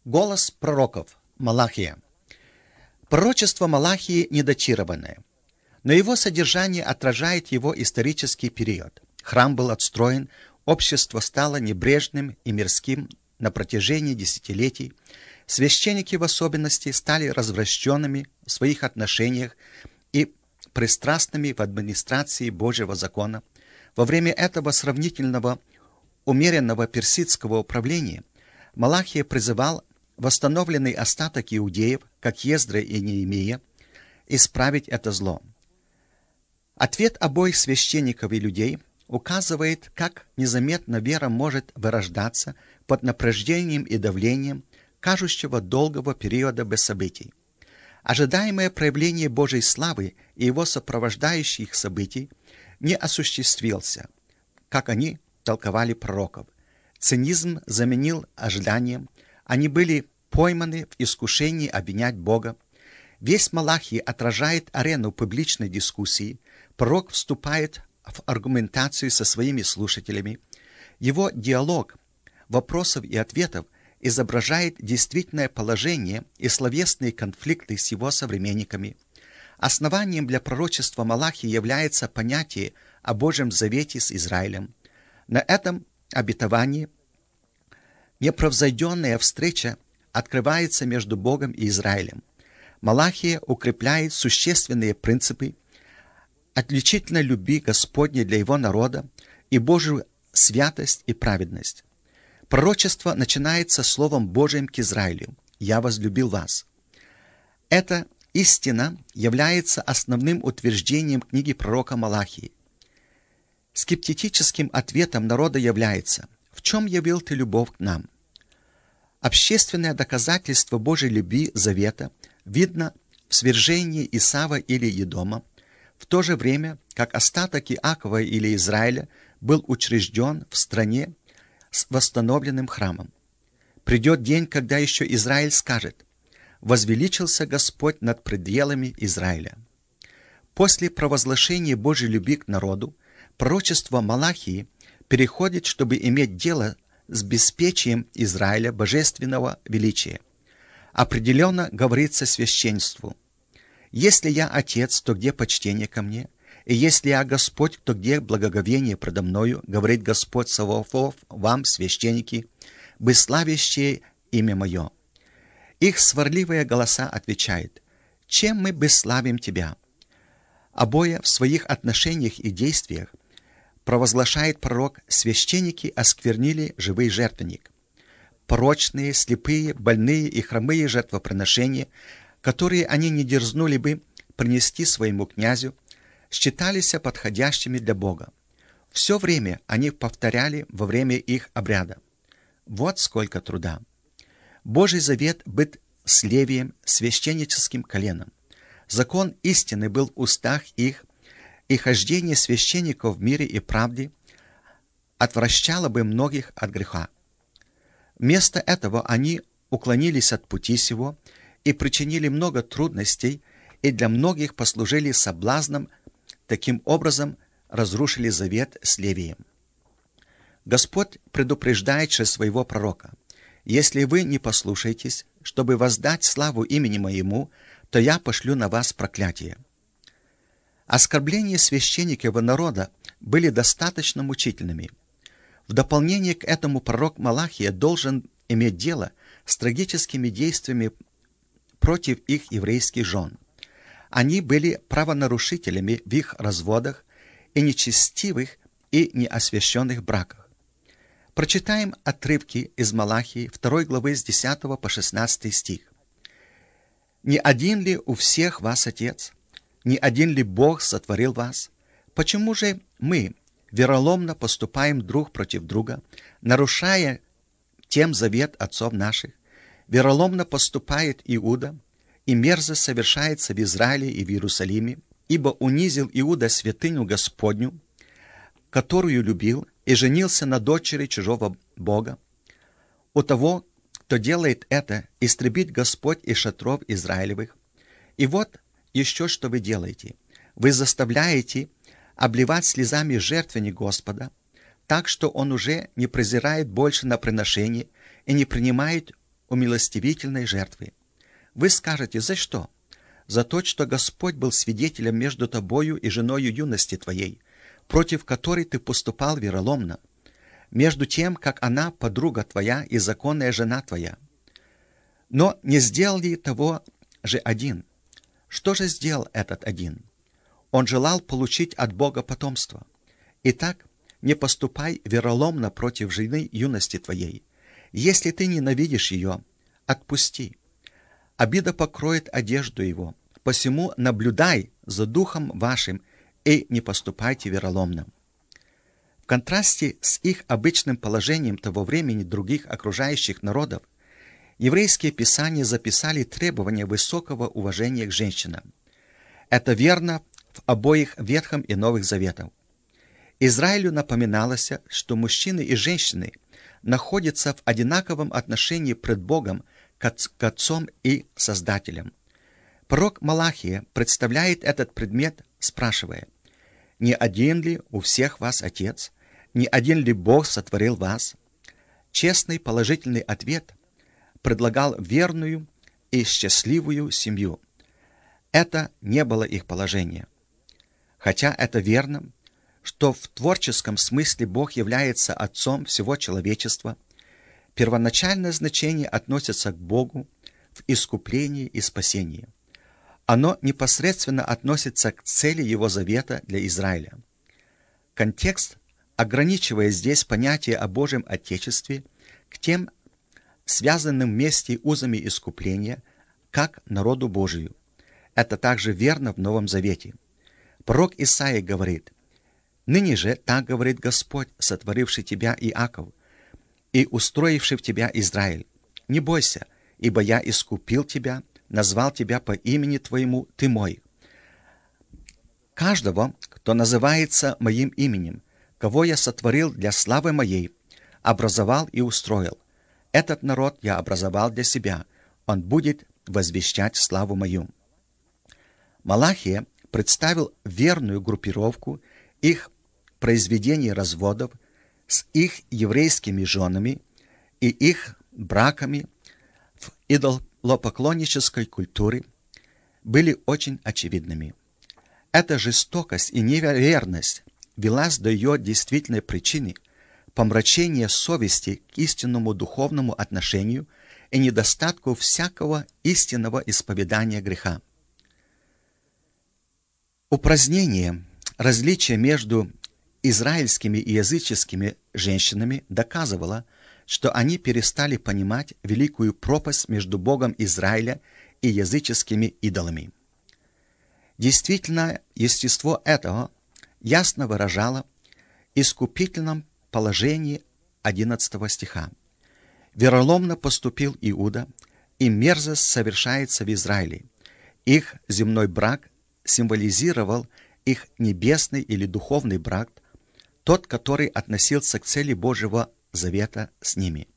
Голос пророков. Малахия. Пророчество Малахии недатированное, но его содержание отражает его исторический период. Храм был отстроен, общество стало небрежным и мирским на протяжении десятилетий, священники в особенности стали развращенными в своих отношениях и пристрастными в администрации Божьего закона. Во время этого сравнительного умеренного персидского управления Малахия призывал восстановленный остаток иудеев, как Ездра и Неемия, исправить это зло. Ответ обоих священников и людей указывает, как незаметно вера может вырождаться под напряжением и давлением кажущего долгого периода без событий. Ожидаемое проявление Божьей славы и его сопровождающих событий не осуществился, как они толковали пророков. Цинизм заменил ожиданием, они были пойманы в искушении обвинять Бога. Весь Малахий отражает арену публичной дискуссии, пророк вступает в аргументацию со своими слушателями. Его диалог вопросов и ответов изображает действительное положение и словесные конфликты с его современниками. Основанием для пророчества Малахии является понятие о Божьем завете с Израилем. На этом обетовании непревзойденная встреча открывается между Богом и Израилем. Малахия укрепляет существенные принципы отличительной любви Господней для его народа и Божию святость и праведность. Пророчество начинается словом Божиим к Израилю: «Я возлюбил вас». Эта истина является основным утверждением книги пророка Малахии. Скептическим ответом народа является: «В чем явил ты любовь к нам?» Общественное доказательство Божьей любви завета видно в свержении Исава или Едома, в то же время как остаток Иакова или Израиля был учрежден в стране с восстановленным храмом. Придет день, когда еще Израиль скажет: «Возвеличился Господь над пределами Израиля». После провозглашения Божьей любви к народу, пророчество Малахии переходит, чтобы иметь дело с беспечием Израиля божественного величия. Определенно говорится священству: «Если я Отец, то где почтение ко мне? И если я Господь, то где благоговение предо мною, говорит Господь Саваоф, вам, священники, бесславящие имя мое». Их сварливые голоса отвечают: «Чем мы бесславим тебя?» Обои в своих отношениях и действиях, провозглашает пророк, священники осквернили живый жертвенник. Порочные, слепые, больные и хромые жертвоприношения, которые они не дерзнули бы принести своему князю, считались подходящими для Бога. Все время они повторяли во время их обряда. Вот сколько труда! Божий завет быть с Левием, священническим коленом. Закон истины был в устах их, и хождение священников в мире и правде отвращало бы многих от греха. Вместо этого они уклонились от пути сего и причинили много трудностей, и для многих послужили соблазном, таким образом разрушили завет с Левием. Господь предупреждает через своего пророка: «Если вы не послушаетесь, чтобы воздать славу имени моему, то я пошлю на вас проклятие». Оскорбления священников и народа были достаточно мучительными. В дополнение к этому пророк Малахия должен иметь дело с трагическими действиями против их еврейских жен. Они были правонарушителями в их разводах и нечестивых и неосвященных браках. Прочитаем отрывки из Малахии 2 главы с 10 по 16 стих. «Не один ли у всех вас Отец? Не один ли Бог сотворил вас? Почему же мы вероломно поступаем друг против друга, нарушая тем завет отцов наших? Вероломно поступает Иуда, и мерзость совершается в Израиле и в Иерусалиме, ибо унизил Иуда святыню Господню, которую любил, и женился на дочери чужого Бога. У того, кто делает это, истребит Господь из шатров Израилевых. И вот еще что вы делаете. Вы заставляете обливать слезами жертвенник Господа, так что он уже не презирает больше на приношение и не принимает умилостивительной жертвы. Вы скажете, за что? За то, что Господь был свидетелем между тобою и женою юности твоей, против которой ты поступал вероломно, между тем, как она подруга твоя и законная жена твоя. Но не сделал ли того же один? Что же сделал этот один? Он желал получить от Бога потомство. Итак, не поступай вероломно против жены юности твоей. Если ты ненавидишь ее, отпусти. Обида покроет одежду его. Посему наблюдай за духом вашим и не поступайте вероломно. В контрасте с их обычным положением того времени других окружающих народов, еврейские писания записали требования высокого уважения к женщинам. Это верно в обоих Ветхом и Новых Заветах. Израилю напоминалось, что мужчины и женщины находятся в одинаковом отношении пред Богом к Отцом и Создателем. Пророк Малахия представляет этот предмет, спрашивая: «Не один ли у всех вас Отец? Не один ли Бог сотворил вас?» Честный положительный ответ предлагал верную и счастливую семью. Это не было их положение. Хотя это верно, что в творческом смысле Бог является Отцом всего человечества, первоначальное значение относится к Богу в искуплении и спасении. Оно непосредственно относится к цели Его завета для Израиля. Контекст ограничивает здесь понятие о Божьем Отечестве к тем связанным вместе узами искупления, как народу Божию. Это также верно в Новом Завете. Пророк Исаия говорит: «Ныне же так говорит Господь, сотворивший тебя, Иаков, и устроивший в тебя Израиль. Не бойся, ибо я искупил тебя, назвал тебя по имени твоему, ты мой. Каждого, кто называется моим именем, кого я сотворил для славы моей, образовал и устроил. Этот народ я образовал для себя, он будет возвещать славу мою». Малахия представил верную группировку их произведений разводов с их еврейскими женами и их браками в идолопоклоннической культуре были очень очевидными. Эта жестокость и неверность велась до ее действительной причины — помрачения совести к истинному духовному отношению и недостатку всякого истинного исповедания греха. Упразднение различия между израильскими и языческими женщинами доказывало, что они перестали понимать великую пропасть между Богом Израиля и языческими идолами. Действительно, естество этого ясно выражало искупительном положении 11 стиха. «Вероломно поступил Иуда, и мерзость совершается в Израиле. Их земной брак символизировал их небесный или духовный брак, тот, который относился к цели Божьего завета с ними».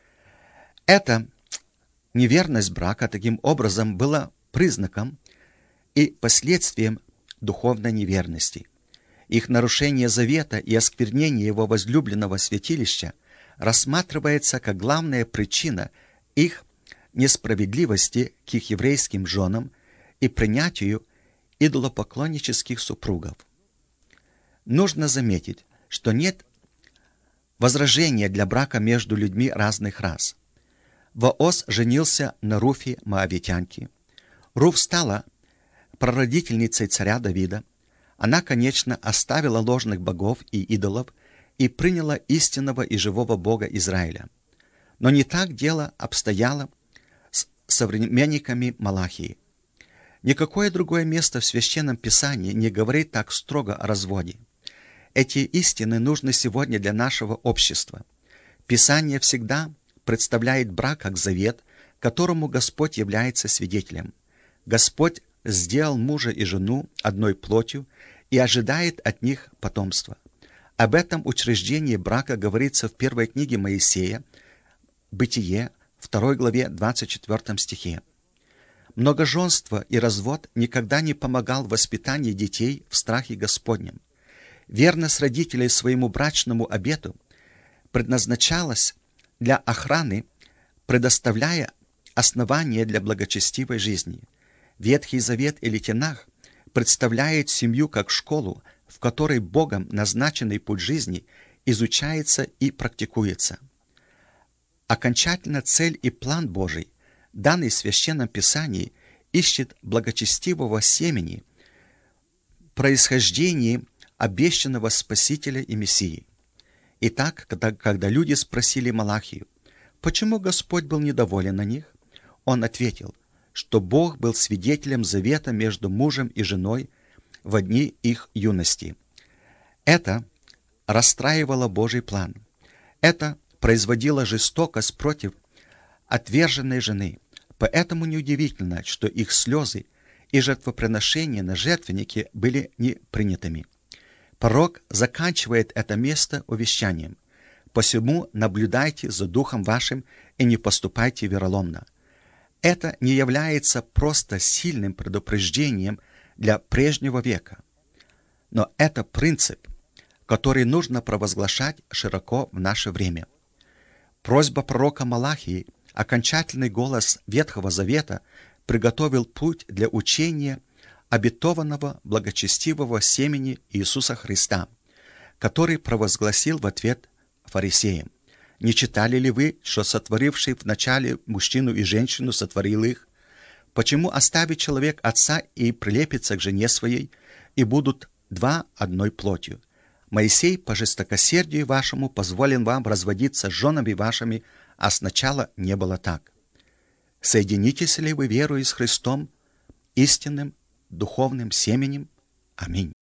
Эта неверность брака таким образом была признаком и последствием духовной неверности. Их нарушение завета и осквернение его возлюбленного святилища рассматривается как главная причина их несправедливости к их еврейским женам и принятию идолопоклоннических супругов. Нужно заметить, что нет возражения для брака между людьми разных рас. Вооз женился на Руфе Моавитянке. Руф стала прародительницей царя Давида. Она, конечно, оставила ложных богов и идолов и приняла истинного и живого Бога Израиля. Но не так дело обстояло с современниками Малахии. Никакое другое место в Священном Писании не говорит так строго о разводе. Эти истины нужны сегодня для нашего общества. Писание всегда представляет брак как завет, которому Господь является свидетелем. Господь сделал мужа и жену одной плотью и ожидает от них потомства. Об этом учреждении брака говорится в первой книге Моисея, Бытие, 2 главе, 24 стихе. Многоженство и развод никогда не помогал в воспитании детей в страхе Господнем. Верность родителей своему брачному обету предназначалась для охраны предоставляя основания для благочестивой жизни. Ветхий Завет или Тенах представляет семью как школу, в которой Богом назначенный путь жизни изучается и практикуется. Окончательно цель и план Божий, данный в Священном Писании, ищет благочестивого семени, происхождении обещанного Спасителя и Мессии. Итак, когда люди спросили Малахию, почему Господь был недоволен на них, он ответил, что Бог был свидетелем завета между мужем и женой в дни их юности. Это расстраивало Божий план. Это производило жестокость против отверженной жены. Поэтому неудивительно, что их слезы и жертвоприношения на жертвеннике были не принятыми. Пророк заканчивает это место увещанием. «Посему наблюдайте за духом вашим и не поступайте вероломно». Это не является просто сильным предупреждением для прежнего века, но это принцип, который нужно провозглашать широко в наше время. Просьба пророка Малахии, окончательный голос Ветхого Завета, приготовил путь для учения обетованного благочестивого семени Иисуса Христа, который провозгласил в ответ фарисеям: «Не читали ли вы, что сотворивший вначале мужчину и женщину сотворил их? Почему оставит человек отца и прилепится к жене своей, и будут два одной плотью? Моисей по жестокосердию вашему позволен вам разводиться с женами вашими, а сначала не было так. Соединитесь ли вы верою с Христом, истинным духовным семенем? Аминь».